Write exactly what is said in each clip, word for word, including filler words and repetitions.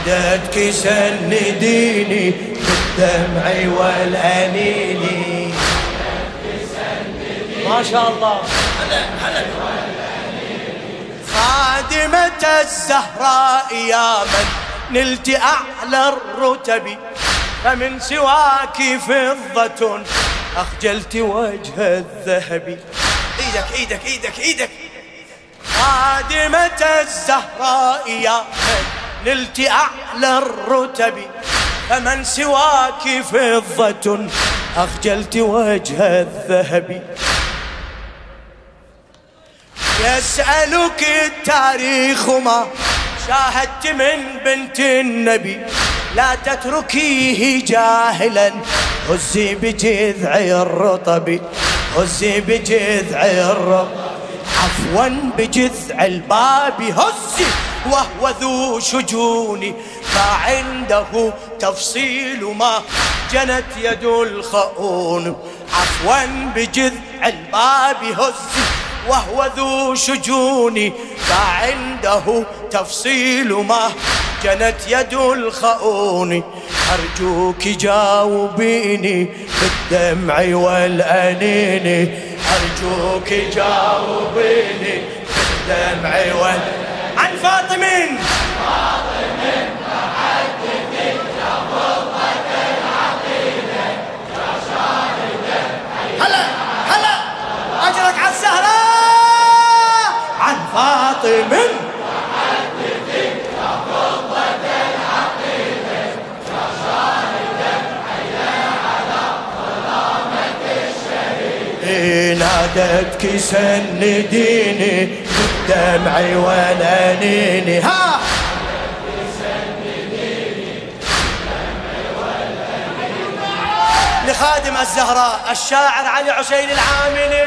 نادتك سنديني بالدمع والأنين. ما شاء الله. هلا هلا. خادمة الزهراء يا من نلت أعلى الرتب، فمن سواك فضة أخجلت وجه الذهب. ايدك ايدك ايدك ايدك. خادمة الزهراء يا من نلت أعلى الرتب، فمن سواك فضة أخجلت وجه الذهب. يسألك التاريخ ما شاهدت من بنت النبي، لا تتركيه جاهلا هزي بجذع الرطب، هزي بجذع الرطب، عفوا بجذع الباب هزي وهو ذو شجون، فعنده تفصيل ما جنت يد الخؤون. عفوا بجذع الباب هزي وهو ذو شجون، فعنده تفصيل ما جنت يد الخؤون. أرجوك جاوبيني بالدمع والأنين، أرجوك جاوبيني بالدمع والأنين. عن فاطم فاطم فحدثي يا فضة العقيدة يا شاهدا. هلا هلا أجرك على الزهراء. عن فاطم فحدثي يا فضة العقيدة يا شاهدا حيا على ظلامة الشهيد. نادتك سنديني بالدمع والأنين. ها لخادم الزهراء الشاعر علي عسين العاملي.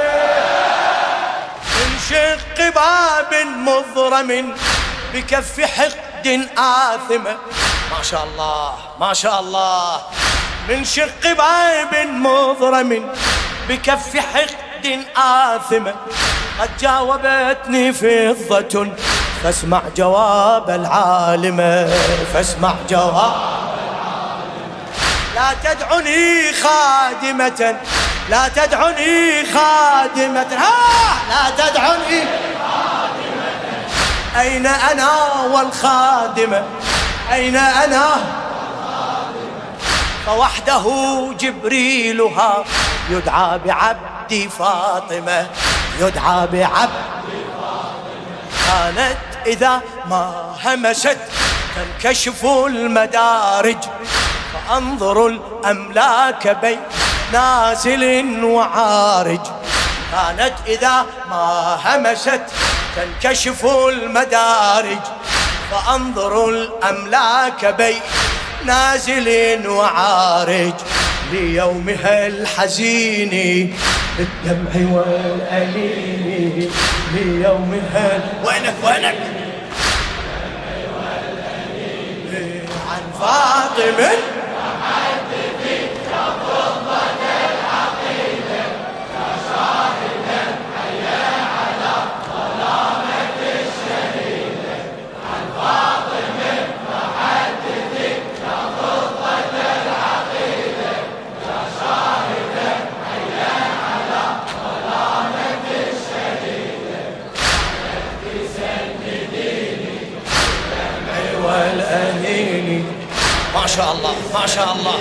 من شق باب مضرم بكف حقد آثمة. ما شاء الله ما شاء الله. من شق باب مضرم بكف حقد آثمة، قد جاوبتني فضة فاسمع جواب العالمة، فاسمع جواب العالمة. لا تدعني خادمة، لا تدعني خادمة، ها لا تدعني خادمة. أين أنا والخادمة، أين أنا والخادمة. فوحده جبريلها يدعى بعبد فاطمة، يدعى بعبد فاطمة. كانت إذا ما همست تنكشف المدارج، فأنظر الأملاك بين نازل وعارج. كانت إذا ما همست تنكشف المدارج، فأنظر الأملاك بين نازل وعارج. ليومها الحزين بالدمع والأنين، ليومها وينك وينك. عن فاطم فحدثي يا فضة العقيدة يا شاهدا حيا على ظلامة الشهيد. عن فاطم فحدثي يا فضة العقيدة يا شاهدا حيا على ظلامة الشهيد. نادتك سنديني بالدمع والأنين. ما شاء الله ما شاء الله.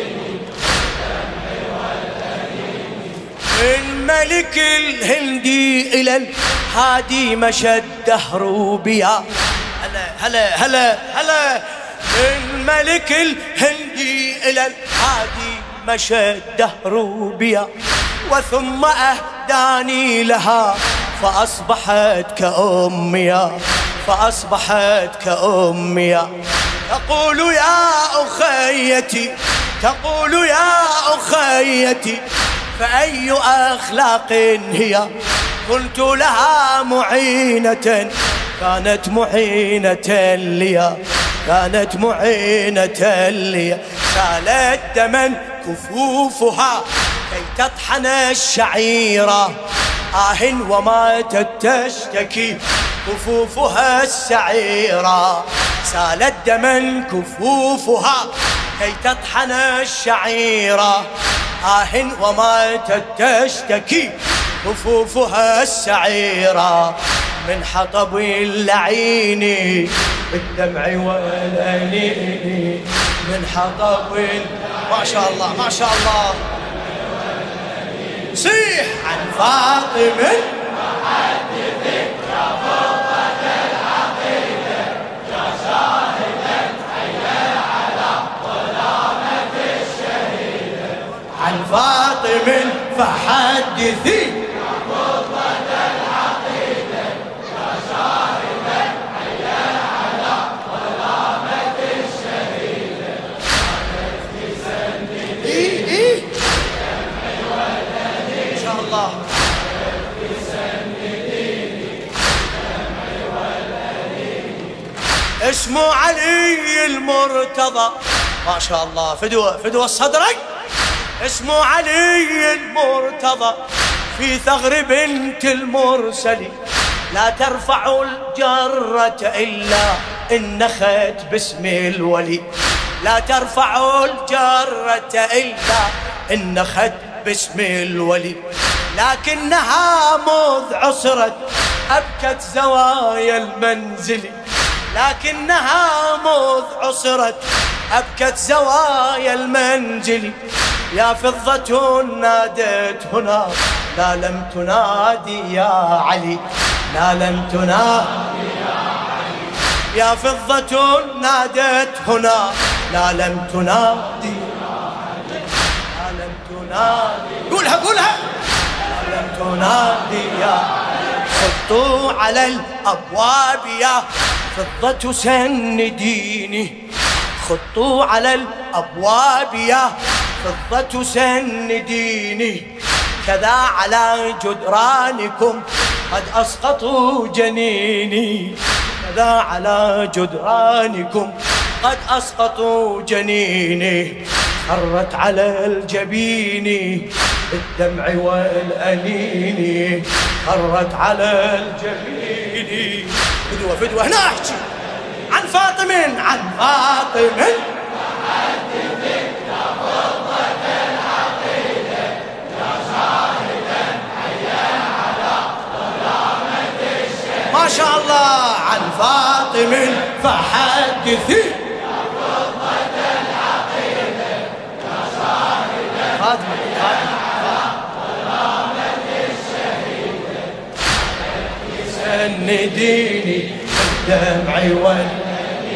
من ملك الهندي إلى الهادي مشى الدهر بيا. هلا هلا هلا هلا. من ملك الهندي إلى الهادي مشى الدهر بيا، وثم أهداني لها فأصبحت كأمي، فأصبحت كأمي. تقول يا أخيتي، تقول يا أخيتي فأي أخلاق هي. كنت لها معينة، كانت معينة لي، كانت معينة لي. سالت دما كفوفها كي تطحن الشعيرة، آه وماتت تشتكي كفوفها السعيرة. سالت دما كفوفها كي تطحن الشعيرة، آه وماتت تشتكي كفوفها السعيرة من حطب اللعين بالدمع والأنين، من حطب. ما شاء الله ما شاء الله. صيح عن فاطمة وحدثك يا فضة العقيدة يا شاهدا حيا على ظلامة الشهيدة. عن فاطمة فحدثي يا فضة العقيدة يا شاهدا حيا على ظلامة الشهيدة. كانت في سندي إيه إيه إن شاء الله. اسمه علي المرتضى ما شاء الله. فدوة فدوة صدرك. اسمه علي المرتضى في ثغر بنت المرسل، لا ترفع الجرة إلا إن نخت باسم الولي، لا ترفع الجرة إلا إن نخت باسم الولي. لكنها مذ عصرت أبكت زوايا المنزل، لكنها مذ عصرت أبكت زوايا المنزل. يا فضة نادت هنا لا لم تنادي يا علي، لا لم تنادي يا علي. يا فضة نادت هنا لا لم تنادي يا علي، لا لم تنادي. قولها قولها. لا لم تنادي يا علي. خطوا على الأبواب يا فضة سنديني، خطوا على الأبواب يا فضة سنديني. كذا على جدرانكم قد أسقطوا جنيني، كذا على جدرانكم قد أسقطوا جنيني. خرت على الجبين بالدمع والأنين، خرت على الجبين. فدوة فدوة هنا أحكي عن فاطمة، عن فاطمة وحدثك يا فضة العقيدة يا شاهدا حيا على ظلامة الشهيدة. ما شاء الله. عن فاطمة فحدثي يا فضة العقيدة يا شاهدا فاطمة على ظلامة الشهيدة. سنديني بالدمع والأنين.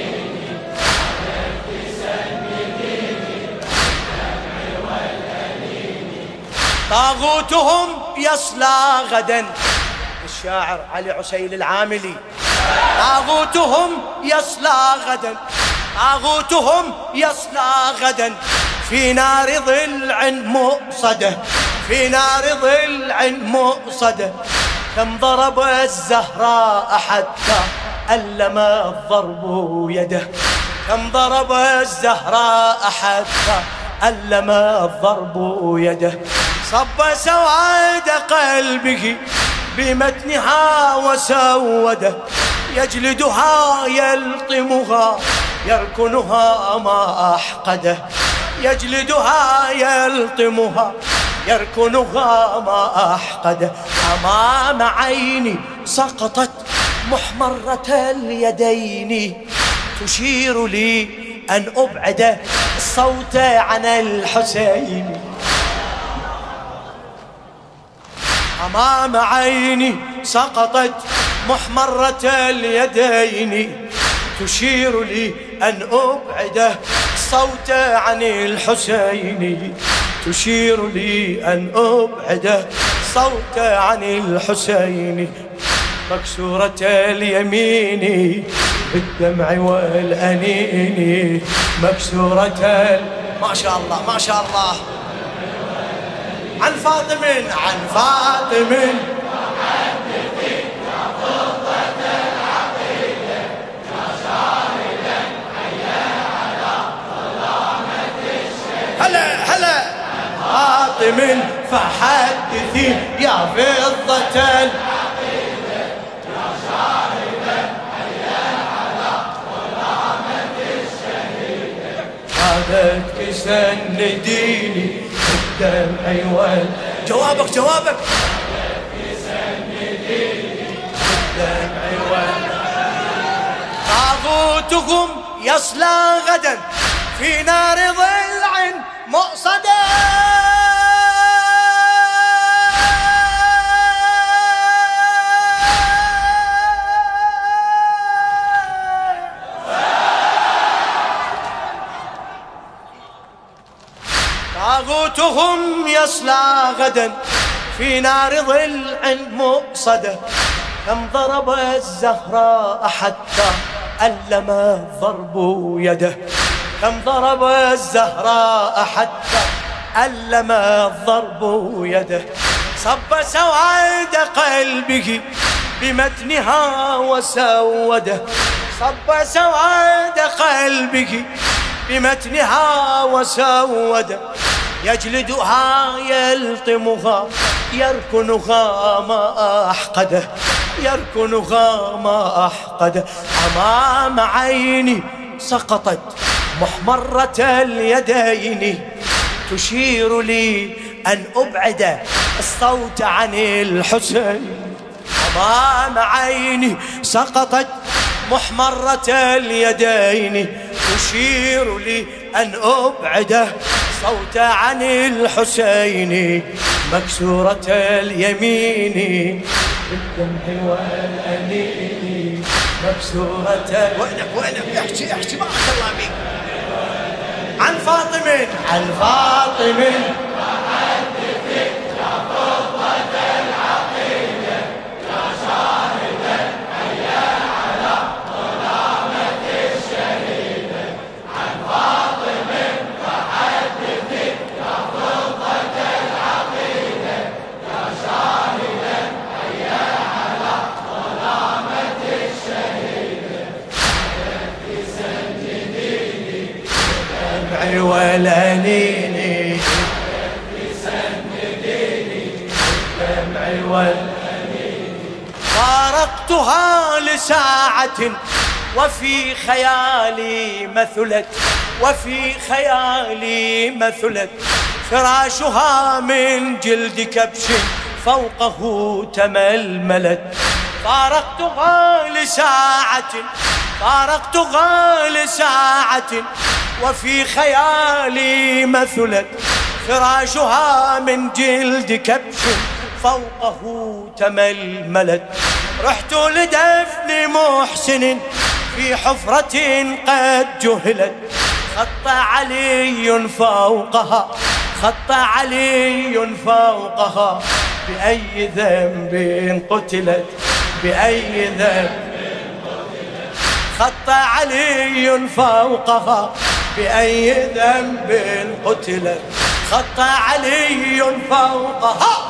طاغوتهم يصلى غدا. الشاعر علي عسيل العاملي. طاغوتهم يصلى غدا، طاغوتهم يصلى غدا في نار ضلع مؤصده، في نار ضلع مؤصده. كم ضرب الزهراء حتى ألم الضرب يده، كم ضرب الزهراء حتى ألم الضرب يده. صب سواد قلبه بمتنها وسوده، يجلدها يلطمها يركنها ما أحقده، يجلدها يلطمها يركنها ما أحقده. أمام عيني سقطت محمرة اليدين، تشير لي أن أبعد الصوت عن الحسين. أمام عيني سقطت محمرة اليدين، تشير لي أن أبعد الصوت عن الحسين، تشير لي أن أبعد الصوت عن الحسين. مكسورة اليمين بالدمع والأنين، مكسورة ال... ما شاء الله ما شاء الله. عن فاطمة، عن فاطمة وحدثك يا فضة العقيدة يا شاهدا حيا على ظلامة الشهيدة. هلا هلا فاطمة فحدثي يا فضة العقيدة يا شاهدا حيا على ظلامة صادتك سنديني الدمع وال جوابك جوابك الدمع وال طاغوتهم يصلى غدا في نار ضلع مؤصدة طاغوتهم يصلى غدا في نار ضلع مؤصدة كم ضرب الزهراء حتى ألم الضرب يده كم ضرب الزهراء حتى ألم الضرب يده صب سواد قلبه بمتنها وسوده صب سواد قلبه بمتنها وسوده يجلدها يلطمها يركنها ما أحقده يركنها ما أحقده أمام عيني سقطت محمرة اليدين تشير لي أن أبعد الصوت عن الحسين أمام عيني سقطت محمرة اليدين تشير لي أن أبعد صوت عن الحسين مكسورة اليمين بالدمع والأنين مكسورة وينك وينك احكي احكي بارك الله بيك عن فاطم عن فاطم فحدثك يا فضة العقيدة يا شاهدا حيا على ظلامة الشهيدة عن فاطم فحدثك يا فضة العقيدة يا شاهدا حيا على ظلامة الشهيدة حدثك سجديني بالدمع والأنين فارقتها لساعة وفي خيالي مثلت وفي خيالي مثلت فراشها من جلد كبش فوقه تململت فارقتها لساعة فارقتها لساعة وفي خيالي مثلت فراشها من جلد كبش فوقه تململت رحت لدفن محسن في حفرة قد جهلت خط علي فوقها خط علي فوقها بأي ذنب قتلت بأي ذنب خط علي فوقها بأي ذنب قتلت خط علي فوقها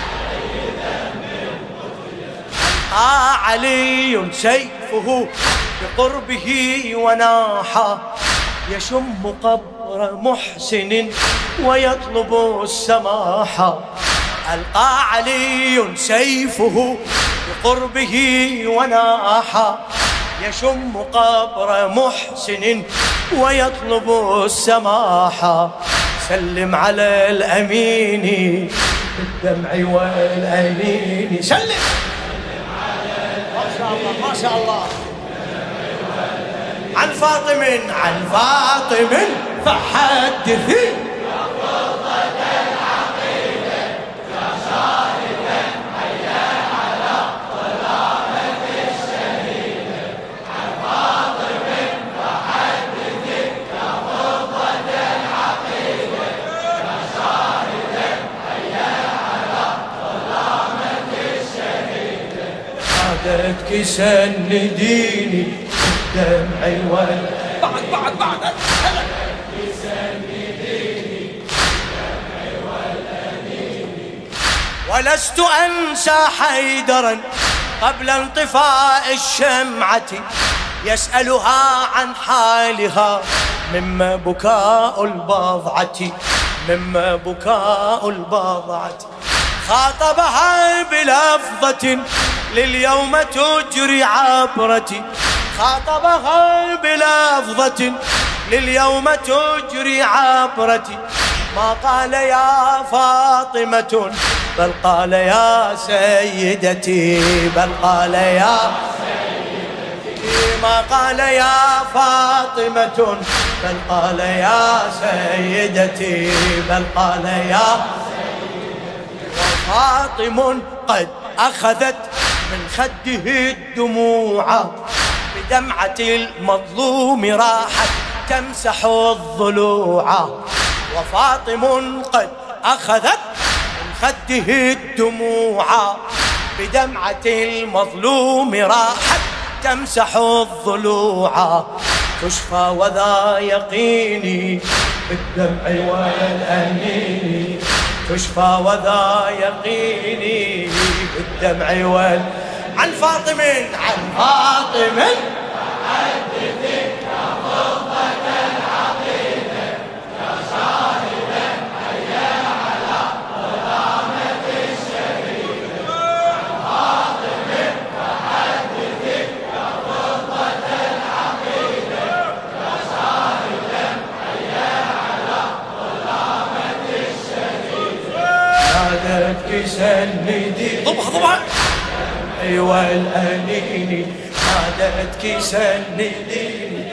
آه علي سيفه بقربه وناحا يشم قبر محسن ويطلب السماحة ألقى علي سيفه بقربه وناحا يشم قبر محسن ويطلب السماحة سلم على الأمين بالدمع والأنين سلم ما شاء الله ما شاء الله عن فاطم عن فاطم فحدثي يا فضة العقيدة يا شاهدا حيا على ظلامة الشهيدة عن فاطم فحدثي يا فضة العقيدة يا شاهدا حيا على ظلامة الشهيدة عادتك سنديني الدمع وال بعد بعد بعد ولست أنسى حيدرا قبل انطفاء الشمعة يسألها عن حالها مما بكاء البضعة مما بكاء البضعة خاطبها بلفظة لليوم تجري عبرتي خاطبها بلفظة لليوم تجري عبرتي، ما قال يا فاطمة بل قال يا سيدتي، بل قال يا سيدتي، ما قال يا فاطمة بل قال يا سيدتي، بل قال يا سيدتي. وفاطم قد أخذت من خده الدموع، بدمعة المظلوم راحت تمسح الضلوع. وفاطم قد أخذت من خده الدموع، بدمعة المظلوم راحت تمسح الضلوع. تشفى وذا يقيني بالدمع والأنين، تشفى وذا يقيني بالدمع وال عن فاطم، عن فاطم حدثك يا فضة العقيدة، يا شاهدا حيا على ظلامة الشهيدة. عن فاطم فحدثك يا فضة العقيدة، يا شاهدا حيا على ظلامة الشهيدة. نادتك سندي ضبها ضبها والأنين، نادتك سنديني